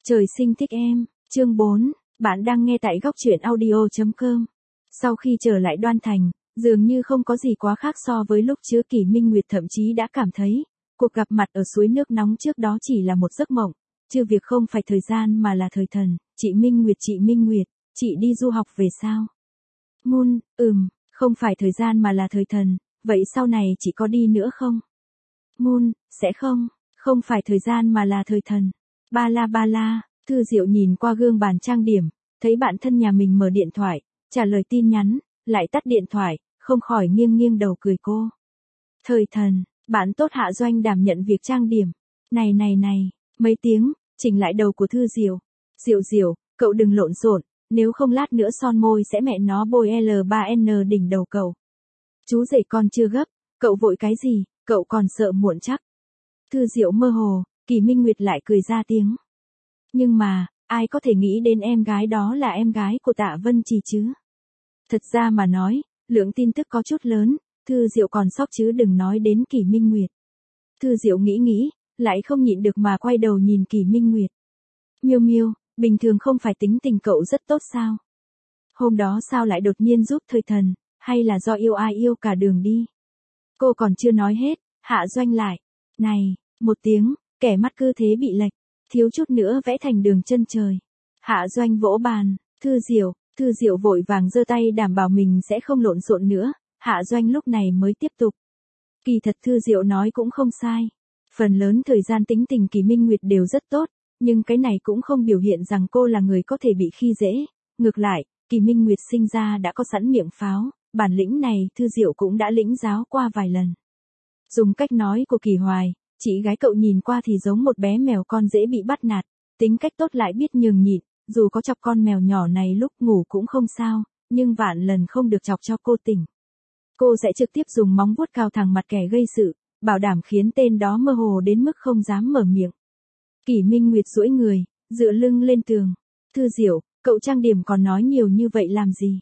Trời sinh thích em, chương 4, bạn đang nghe tại góc truyện audio.com. Sau khi trở lại Đoan Thành, dường như không có gì quá khác so với lúc trước. Kỷ Minh Nguyệt thậm chí đã cảm thấy, cuộc gặp mặt ở suối nước nóng trước đó chỉ là một giấc mộng, chứ việc không phải thời gian mà là thời thần. Chị Minh Nguyệt, chị đi du học về sao? Moon, không phải thời gian mà là thời thần, vậy sau này chị có đi nữa không? Moon, sẽ không phải thời gian mà là thời thần. Ba la, Thư Diệu nhìn qua gương bàn trang điểm, thấy bạn thân nhà mình mở điện thoại, trả lời tin nhắn, lại tắt điện thoại, không khỏi nghiêng đầu cười cô. Thời thần, bạn tốt Hạ Doanh đảm nhận việc trang điểm. Này, mấy tiếng, chỉnh lại đầu của Thư Diệu. Diệu, cậu đừng lộn xộn, nếu không lát nữa son môi sẽ mẹ nó bôi L3N đỉnh đầu cậu. Chú rể con chưa gấp, cậu vội cái gì, cậu còn sợ muộn chắc. Thư Diệu mơ hồ, Kỷ Minh Nguyệt lại cười ra tiếng. Nhưng mà, ai có thể nghĩ đến em gái đó là em gái của Tạ Vân Trì chứ? Thật ra mà nói, lượng tin tức có chút lớn, Thư Diệu còn sốc chứ đừng nói đến Kỷ Minh Nguyệt. Thư Diệu nghĩ, lại không nhịn được mà quay đầu nhìn Kỷ Minh Nguyệt. Miêu, bình thường không phải tính tình cậu rất tốt sao? Hôm đó sao lại đột nhiên giúp thời thần, hay là do yêu ai yêu cả đường đi? Cô còn chưa nói hết, Hạ Doanh lại. Này, một tiếng, kẻ mắt cứ thế bị lệch, thiếu chút nữa vẽ thành đường chân trời. Hạ Doanh vỗ bàn, Thư Diệu vội vàng giơ tay đảm bảo mình sẽ không lộn xộn nữa, Hạ Doanh lúc này mới tiếp tục. Kỳ thật Thư Diệu nói cũng không sai. Phần lớn thời gian tính tình Kỷ Minh Nguyệt đều rất tốt, nhưng cái này cũng không biểu hiện rằng cô là người có thể bị khi dễ. Ngược lại, Kỷ Minh Nguyệt sinh ra đã có sẵn miệng pháo, bản lĩnh này Thư Diệu cũng đã lĩnh giáo qua vài lần. Dùng cách nói của Kỳ Hoài, chị gái cậu nhìn qua thì giống một bé mèo con dễ bị bắt nạt, tính cách tốt lại biết nhường nhịn, dù có chọc con mèo nhỏ này lúc ngủ cũng không sao, nhưng vạn lần không được chọc cho cô tỉnh. Cô sẽ trực tiếp dùng móng vuốt cào thẳng mặt kẻ gây sự, bảo đảm khiến tên đó mơ hồ đến mức không dám mở miệng. Kỷ Minh Nguyệt duỗi người, dựa lưng lên tường. Thư Diệu, cậu trang điểm còn nói nhiều như vậy làm gì?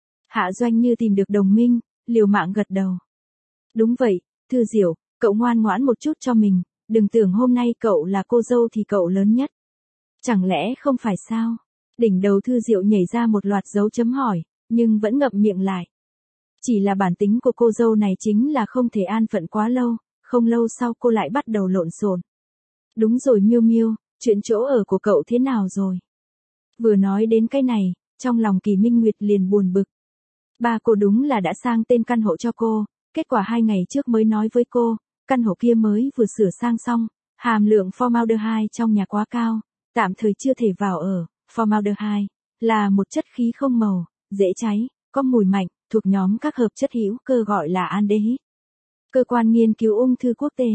Hạ Doanh như tìm được đồng minh, liều mạng gật đầu. Đúng vậy, Thư Diệu, cậu ngoan ngoãn một chút cho mình, đừng tưởng hôm nay cậu là cô dâu thì cậu lớn nhất. Chẳng lẽ không phải sao? Đỉnh đầu Thư Diệu nhảy ra một loạt dấu chấm hỏi, nhưng vẫn ngậm miệng lại. Chỉ là bản tính của cô dâu này chính là không thể an phận quá lâu, không lâu sau cô lại bắt đầu lộn xộn. Đúng rồi Miêu, chuyện chỗ ở của cậu thế nào rồi? Vừa nói đến cái này, trong lòng Kỷ Minh Nguyệt liền buồn bực. Ba cô đúng là đã sang tên căn hộ cho cô, kết quả 2 ngày trước mới nói với cô, căn hộ kia mới vừa sửa sang xong, hàm lượng formaldehyde trong nhà quá cao, tạm thời chưa thể vào ở. Formaldehyde là một chất khí không màu, dễ cháy, có mùi mạnh, thuộc nhóm các hợp chất hữu cơ gọi là aldehyde. Cơ quan nghiên cứu ung thư quốc tế,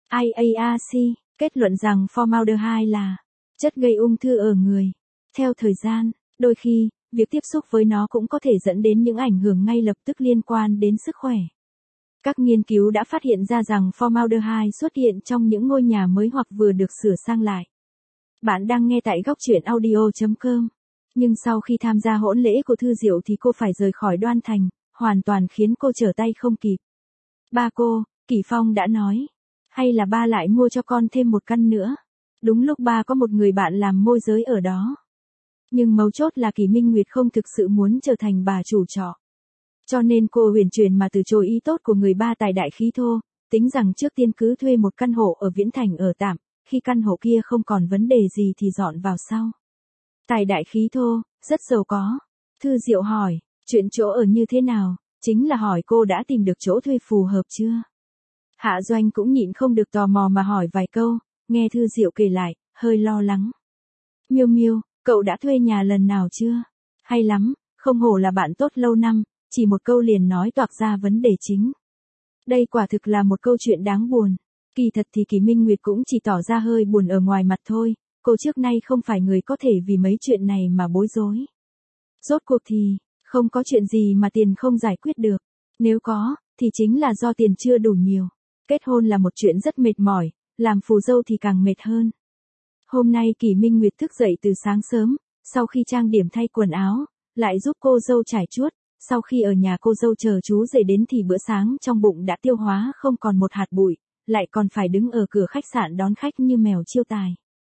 IARC, kết luận rằng formaldehyde là chất gây ung thư ở người. Theo thời gian, đôi khi, việc tiếp xúc với nó cũng có thể dẫn đến những ảnh hưởng ngay lập tức liên quan đến sức khỏe. Các nghiên cứu đã phát hiện ra rằng formaldehyde xuất hiện trong những ngôi nhà mới hoặc vừa được sửa sang lại. Bạn đang nghe tại góc truyện audio.com. Nhưng sau khi tham gia hỗn lễ của Thư Diệu thì cô phải rời khỏi Đoan Thành, hoàn toàn khiến cô trở tay không kịp. Ba cô, Kỷ Phong đã nói. Hay là ba lại mua cho con thêm một căn nữa. Đúng lúc ba có một người bạn làm môi giới ở đó. Nhưng mấu chốt là Kỷ Minh Nguyệt không thực sự muốn trở thành bà chủ trọ. Cho nên cô huyền chuyển mà từ chối ý tốt của người ba tài đại khí thô, tính rằng trước tiên cứ thuê một căn hộ ở Viễn Thành ở tạm, khi căn hộ kia không còn vấn đề gì thì dọn vào sau. Tài đại khí thô, rất giàu có. Thư Diệu hỏi, chuyện chỗ ở như thế nào, chính là hỏi cô đã tìm được chỗ thuê phù hợp chưa? Hạ Doanh cũng nhịn không được tò mò mà hỏi vài câu, nghe Thư Diệu kể lại, hơi lo lắng. Miêu, cậu đã thuê nhà lần nào chưa? Hay lắm, không hổ là bạn tốt lâu năm, chỉ một câu liền nói toạc ra vấn đề chính. Đây quả thực là một câu chuyện đáng buồn. Kỳ thật thì Kỷ Minh Nguyệt cũng chỉ tỏ ra hơi buồn ở ngoài mặt thôi, cô trước nay không phải người có thể vì mấy chuyện này mà bối rối. Rốt cuộc thì, không có chuyện gì mà tiền không giải quyết được. Nếu có, thì chính là do tiền chưa đủ nhiều. Kết hôn là một chuyện rất mệt mỏi, làm phù dâu thì càng mệt hơn. Hôm nay Kỷ Minh Nguyệt thức dậy từ sáng sớm, sau khi trang điểm thay quần áo, lại giúp cô dâu trải chuốt. Sau khi ở nhà cô dâu chờ chú rể đến thì bữa sáng trong bụng đã tiêu hóa không còn một hạt bụi, lại còn phải đứng ở cửa khách sạn đón khách như mèo chiêu tài.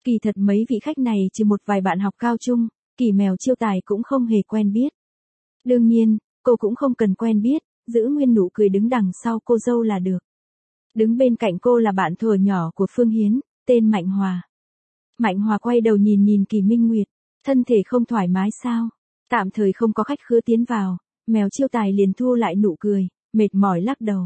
Kỳ thật mấy vị khách này trừ một vài bạn học cao trung, Kỳ Mèo Chiêu Tài cũng không hề quen biết. Đương nhiên, cô cũng không cần quen biết, giữ nguyên nụ cười đứng đằng sau cô dâu là được. Đứng bên cạnh cô là bạn thuở nhỏ của Phương Hiến, tên Mạnh Hòa. Mạnh Hòa quay đầu nhìn nhìn Kỳ Minh Nguyệt, thân thể không thoải mái sao? Tạm thời không có khách khứa tiến vào, Mèo Chiêu Tài liền thu lại nụ cười, mệt mỏi lắc đầu.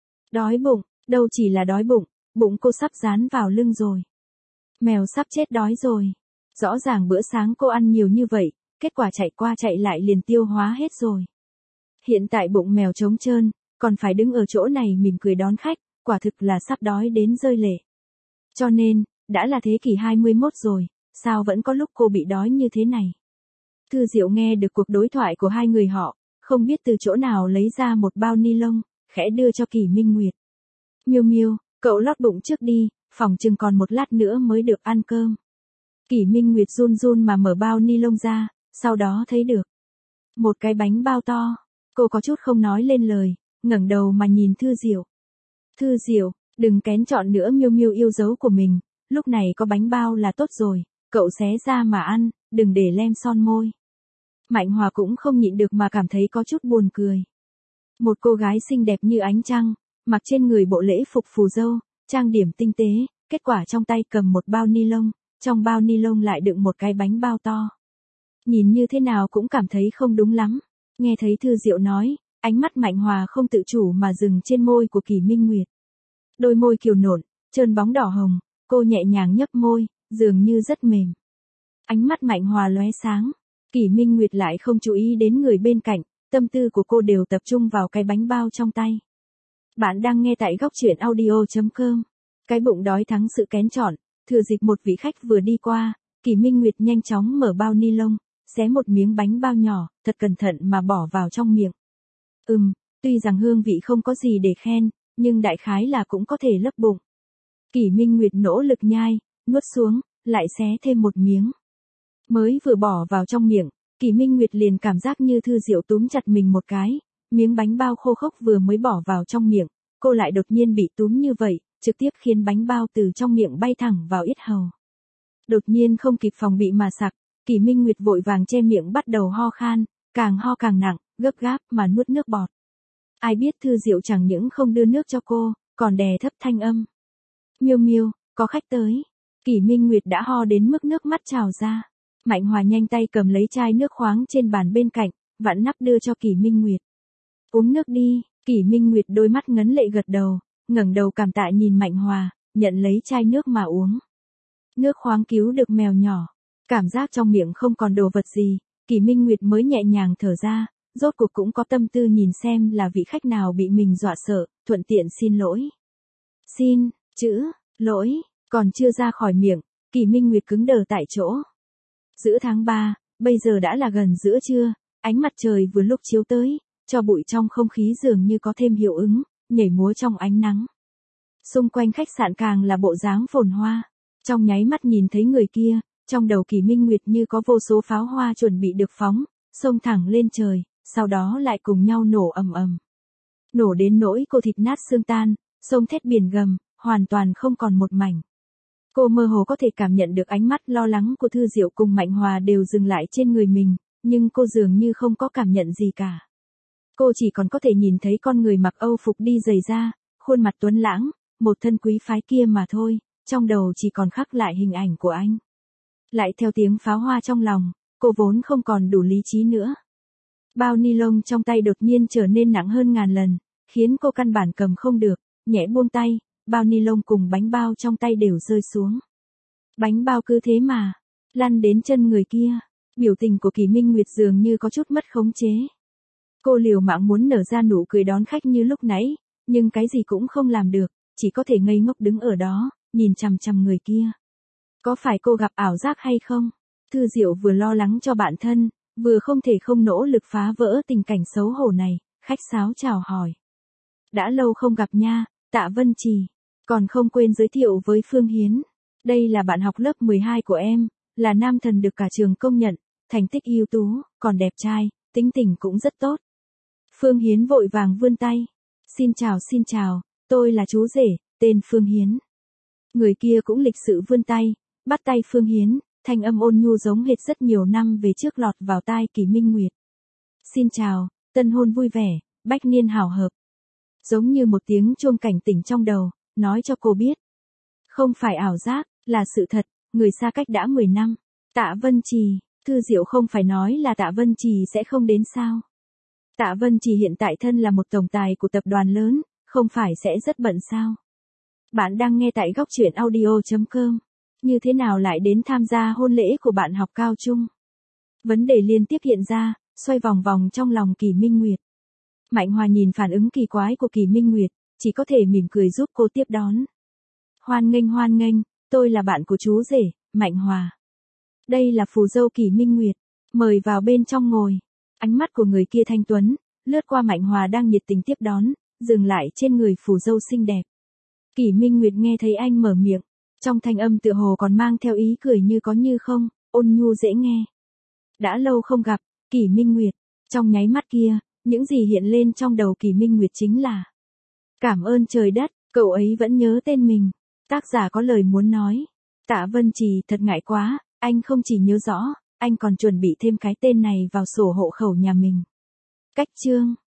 Đói bụng, đâu chỉ là đói bụng, bụng cô sắp dán vào lưng rồi. Mèo sắp chết đói rồi. Rõ ràng bữa sáng cô ăn nhiều như vậy, kết quả chạy qua chạy lại liền tiêu hóa hết rồi. Hiện tại bụng mèo trống trơn, còn phải đứng ở chỗ này mỉm cười đón khách, quả thực là sắp đói đến rơi lệ. Cho nên, đã là thế kỷ 21 rồi, sao vẫn có lúc cô bị đói như thế này? Thư Diệu nghe được cuộc đối thoại của hai người họ, không biết từ chỗ nào lấy ra một bao ni lông, khẽ đưa cho Kỳ Minh Nguyệt. Miêu Miêu, cậu lót bụng trước đi, phòng chừng còn một lát nữa mới được ăn cơm. Kỳ Minh Nguyệt run run mà mở bao ni lông ra, sau đó thấy được một cái bánh bao to. Cô có chút không nói lên lời, ngẩng đầu mà nhìn Thư Diệu. Thư Diệu, đừng kén chọn nữa Miêu Miêu yêu dấu của mình, lúc này có bánh bao là tốt rồi, cậu xé ra mà ăn, đừng để lem son môi. Mạnh Hòa cũng không nhịn được mà cảm thấy có chút buồn cười. Một cô gái xinh đẹp như ánh trăng, mặc trên người bộ lễ phục phù dâu, trang điểm tinh tế, kết quả trong tay cầm một bao ni lông, trong bao ni lông lại đựng một cái bánh bao to. Nhìn như thế nào cũng cảm thấy không đúng lắm. Nghe thấy Thư Diệu nói, ánh mắt Mạnh Hòa không tự chủ mà dừng trên môi của Kỳ Minh Nguyệt. Đôi môi kiều nộn, trơn bóng đỏ hồng, cô nhẹ nhàng nhấp môi, dường như rất mềm. Ánh mắt Mạnh Hòa lóe sáng, Kỳ Minh Nguyệt lại không chú ý đến người bên cạnh, tâm tư của cô đều tập trung vào cái bánh bao trong tay. Bạn đang nghe tại góc truyện audio.com. Cái bụng đói thắng sự kén chọn, thừa dịp một vị khách vừa đi qua, Kỳ Minh Nguyệt nhanh chóng mở bao ni lông, xé một miếng bánh bao nhỏ, thật cẩn thận mà bỏ vào trong miệng. Tuy rằng hương vị không có gì để khen, nhưng đại khái là cũng có thể lấp bụng. Kỳ Minh Nguyệt nỗ lực nhai, nuốt xuống, lại xé thêm một miếng. Mới vừa bỏ vào trong miệng, Kỳ Minh Nguyệt liền cảm giác như Thư Diệu túm chặt mình một cái, miếng bánh bao khô khốc vừa mới bỏ vào trong miệng, cô lại đột nhiên bị túm như vậy, trực tiếp khiến bánh bao từ trong miệng bay thẳng vào yết hầu. Đột nhiên không kịp phòng bị mà sặc, Kỳ Minh Nguyệt vội vàng che miệng bắt đầu ho khan, càng ho càng nặng, gấp gáp mà nuốt nước bọt. Ai biết Thư Diệu chẳng những không đưa nước cho cô, còn đè thấp thanh âm. Miêu Miêu, có khách tới. Kỳ Minh Nguyệt đã ho đến mức nước mắt trào ra. Mạnh Hòa nhanh tay cầm lấy chai nước khoáng trên bàn bên cạnh, vặn nắp đưa cho Kỳ Minh Nguyệt. Uống nước đi. Kỳ Minh Nguyệt đôi mắt ngấn lệ gật đầu, ngẩng đầu cảm tạ nhìn Mạnh Hòa, nhận lấy chai nước mà uống. Nước khoáng cứu được mèo nhỏ. Cảm giác trong miệng không còn đồ vật gì, Kỳ Minh Nguyệt mới nhẹ nhàng thở ra, rốt cuộc cũng có tâm tư nhìn xem là vị khách nào bị mình dọa sợ, thuận tiện xin lỗi. Xin, chữ, lỗi, còn chưa ra khỏi miệng, Kỳ Minh Nguyệt cứng đờ tại chỗ. Giữa tháng 3, bây giờ đã là gần giữa trưa, ánh mặt trời vừa lúc chiếu tới, cho bụi trong không khí dường như có thêm hiệu ứng, nhảy múa trong ánh nắng. Xung quanh khách sạn càng là bộ dáng phồn hoa, trong nháy mắt nhìn thấy người kia, trong đầu Kỳ Minh Nguyệt như có vô số pháo hoa chuẩn bị được phóng, xông thẳng lên trời, sau đó lại cùng nhau nổ ầm ầm. Nổ đến nỗi cô thịt nát xương tan, sông thét biển gầm, hoàn toàn không còn một mảnh. Cô mơ hồ có thể cảm nhận được ánh mắt lo lắng của Thư Diệu cùng Mạnh Hòa đều dừng lại trên người mình, nhưng cô dường như không có cảm nhận gì cả. Cô chỉ còn có thể nhìn thấy con người mặc Âu phục đi giày da, khuôn mặt tuấn lãng, một thân quý phái kia mà thôi, trong đầu chỉ còn khắc lại hình ảnh của anh. Lại theo tiếng pháo hoa trong lòng, cô vốn không còn đủ lý trí nữa. Bao ni lông trong tay đột nhiên trở nên nặng hơn ngàn lần, khiến cô căn bản cầm không được, nhẹ buông tay, bao ni lông cùng bánh bao trong tay đều rơi xuống. Bánh bao cứ thế mà, lăn đến chân người kia, biểu tình của Kỳ Minh Nguyệt dường như có chút mất khống chế. Cô liều mạng muốn nở ra nụ cười đón khách như lúc nãy, nhưng cái gì cũng không làm được, chỉ có thể ngây ngốc đứng ở đó, nhìn chằm chằm người kia. Có phải cô gặp ảo giác hay không? Thư Diệu vừa lo lắng cho bản thân, vừa không thể không nỗ lực phá vỡ tình cảnh xấu hổ này, khách sáo chào hỏi. Đã lâu không gặp nha, Tạ Vân Trì, còn không quên giới thiệu với Phương Hiến. Đây là bạn học lớp 12 của em, là nam thần được cả trường công nhận, thành tích ưu tú, còn đẹp trai, tính tình cũng rất tốt. Phương Hiến vội vàng vươn tay. Xin chào, tôi là chú rể, tên Phương Hiến. Người kia cũng lịch sự vươn tay, Bắt tay Phương Hiến, thanh âm ôn nhu giống hệt rất nhiều năm về trước lọt vào tai Kỳ Minh Nguyệt. Xin chào, tân hôn vui vẻ, bách niên hảo hợp. Giống như một tiếng chuông cảnh tỉnh trong đầu, nói cho cô biết. Không phải ảo giác, là sự thật, người xa cách đã 10 năm. Tạ Vân Trì, Thư Diệu không phải nói là Tạ Vân Trì sẽ không đến sao. Tạ Vân Trì hiện tại thân là một tổng tài của tập đoàn lớn, không phải sẽ rất bận sao. Bạn đang nghe tại góc truyện audio.com. Như thế nào lại đến tham gia hôn lễ của bạn học cao trung? Vấn đề liên tiếp hiện ra, xoay vòng vòng trong lòng Kỳ Minh Nguyệt. Mạnh Hòa nhìn phản ứng kỳ quái của Kỳ Minh Nguyệt, chỉ có thể mỉm cười giúp cô tiếp đón. Hoan nghênh, tôi là bạn của chú rể, Mạnh Hòa. Đây là phù dâu Kỳ Minh Nguyệt, mời vào bên trong ngồi. Ánh mắt của người kia thanh tuấn, lướt qua Mạnh Hòa đang nhiệt tình tiếp đón, dừng lại trên người phù dâu xinh đẹp. Kỳ Minh Nguyệt nghe thấy anh mở miệng, trong thanh âm tựa hồ còn mang theo ý cười như có như không, ôn nhu dễ nghe. Đã lâu không gặp, Kỳ Minh Nguyệt, trong nháy mắt kia, những gì hiện lên trong đầu Kỳ Minh Nguyệt chính là cảm ơn trời đất, cậu ấy vẫn nhớ tên mình. Tác giả có lời muốn nói. Tạ Vân Trì thật ngại quá, anh không chỉ nhớ rõ, anh còn chuẩn bị thêm cái tên này vào sổ hộ khẩu nhà mình. Cách chương